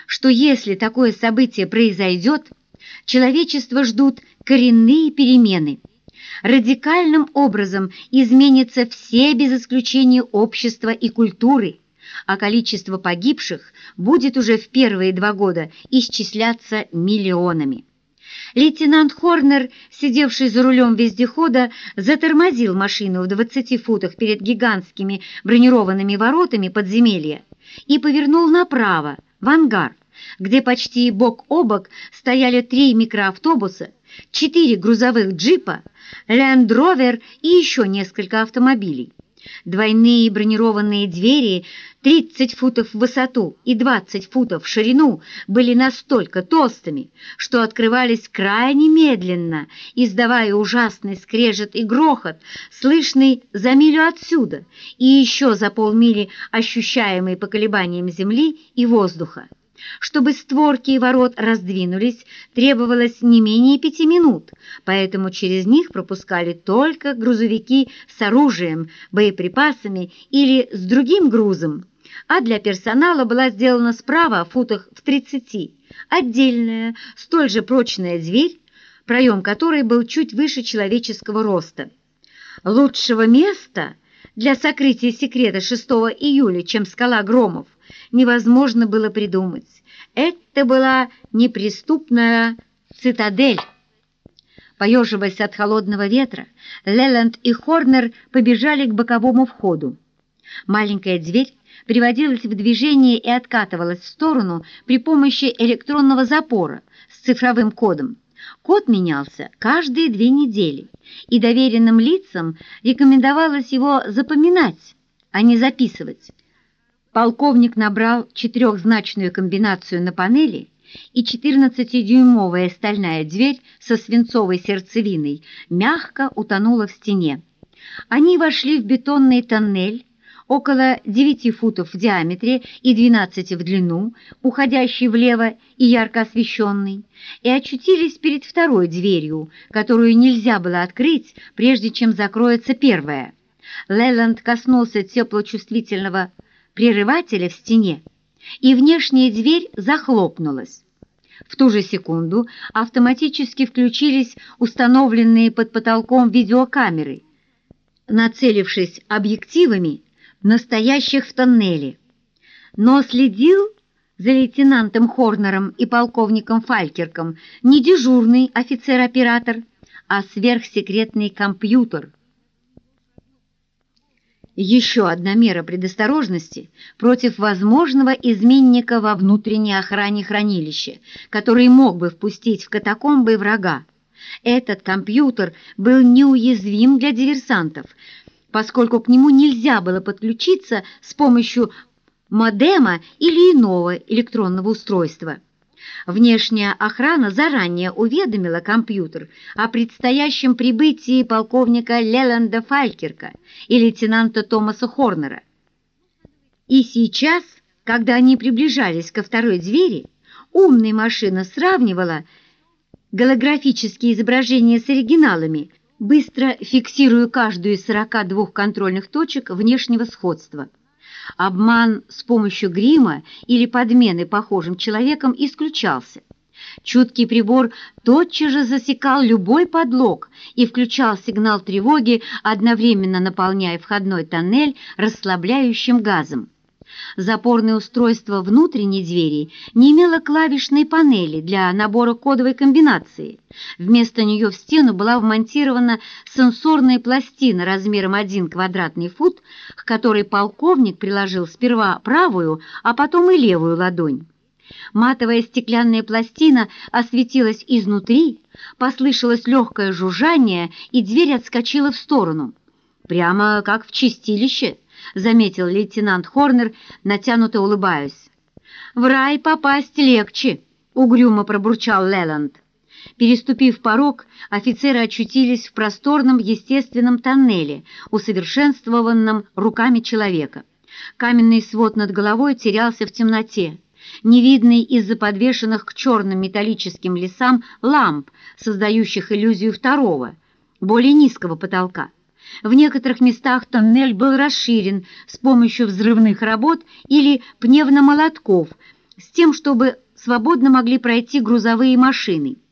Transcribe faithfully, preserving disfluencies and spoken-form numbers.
что если такое событие произойдет, человечество ждут коренные перемены. Радикальным образом изменятся все без исключения общества и культуры, а количество погибших будет уже в первые два года исчисляться миллионами. Лейтенант Хорнер, сидевший за рулем вездехода, затормозил машину в двадцати футах перед гигантскими бронированными воротами подземелья и повернул направо, в ангар, где почти бок о бок стояли три микроавтобуса, четыре грузовых джипа, Land Rover и еще несколько автомобилей. Двойные бронированные двери, тридцать футов в высоту и двадцать футов в ширину, были настолько толстыми, что открывались крайне медленно, издавая ужасный скрежет и грохот, слышный за милю отсюда и еще за полмили ощущаемый по колебаниям земли и воздуха. Чтобы створки и ворот раздвинулись, требовалось не менее пяти минут, поэтому через них пропускали только грузовики с оружием, боеприпасами или с другим грузом, а для персонала была сделана справа, в футах в тридцати, отдельная, столь же прочная дверь, проем которой был чуть выше человеческого роста. Лучшего места для сокрытия секрета шестого июля, чем скала Громов, невозможно было придумать. Это была неприступная цитадель. Поеживаясь от холодного ветра, Леланд и Хорнер побежали к боковому входу. Маленькая дверь приводилась в движение и откатывалась в сторону при помощи электронного запора с цифровым кодом. Код менялся каждые две недели, и доверенным лицам рекомендовалось его запоминать, а не записывать. Полковник набрал четырехзначную комбинацию на панели, и четырнадцатидюймовая стальная дверь со свинцовой сердцевиной мягко утонула в стене. Они вошли в бетонный тоннель, около девяти футов в диаметре и двенадцати в длину, уходящий влево и ярко освещенный, и очутились перед второй дверью, которую нельзя было открыть, прежде чем закроется первая. Леланд коснулся теплочувствительного прерывателя в стене, и внешняя дверь захлопнулась. В ту же секунду автоматически включились установленные под потолком видеокамеры, нацелившись объективами настоящих в тоннеле. Но следил за лейтенантом Хорнером и полковником Фалькерком не дежурный офицер-оператор, а сверхсекретный компьютер. Еще одна мера предосторожности против возможного изменника во внутренней охране хранилища, который мог бы впустить в катакомбы врага. Этот компьютер был неуязвим для диверсантов, поскольку к нему нельзя было подключиться с помощью модема или иного электронного устройства. Внешняя охрана заранее уведомила компьютер о предстоящем прибытии полковника Леланда Фалькерка и лейтенанта Томаса Хорнера. И сейчас, когда они приближались ко второй двери, умная машина сравнивала голографические изображения с оригиналами, быстро фиксируя каждую из сорока двух контрольных точек внешнего сходства. Обман с помощью грима или подмены похожим человеком исключался. Чуткий прибор тотчас же засекал любой подлог и включал сигнал тревоги, одновременно наполняя входной тоннель расслабляющим газом. Запорное устройство внутренней двери не имело клавишной панели для набора кодовой комбинации. Вместо нее в стену была вмонтирована сенсорная пластина размером один квадратный фут, к которой полковник приложил сперва правую, а потом и левую ладонь. Матовая стеклянная пластина осветилась изнутри, послышалось легкое жужжание, и дверь отскочила в сторону. «Прямо как в чистилище», — заметил лейтенант Хорнер, натянуто улыбаясь. «В рай попасть легче», — угрюмо пробурчал Леланд. Переступив порог, офицеры очутились в просторном естественном тоннеле, усовершенствованном руками человека. Каменный свод над головой терялся в темноте, невидный из-за подвешенных к черным металлическим лесам ламп, создающих иллюзию второго, более низкого потолка. В некоторых местах тоннель был расширен с помощью взрывных работ или пневмомолотков, с тем, чтобы свободно могли пройти грузовые машины.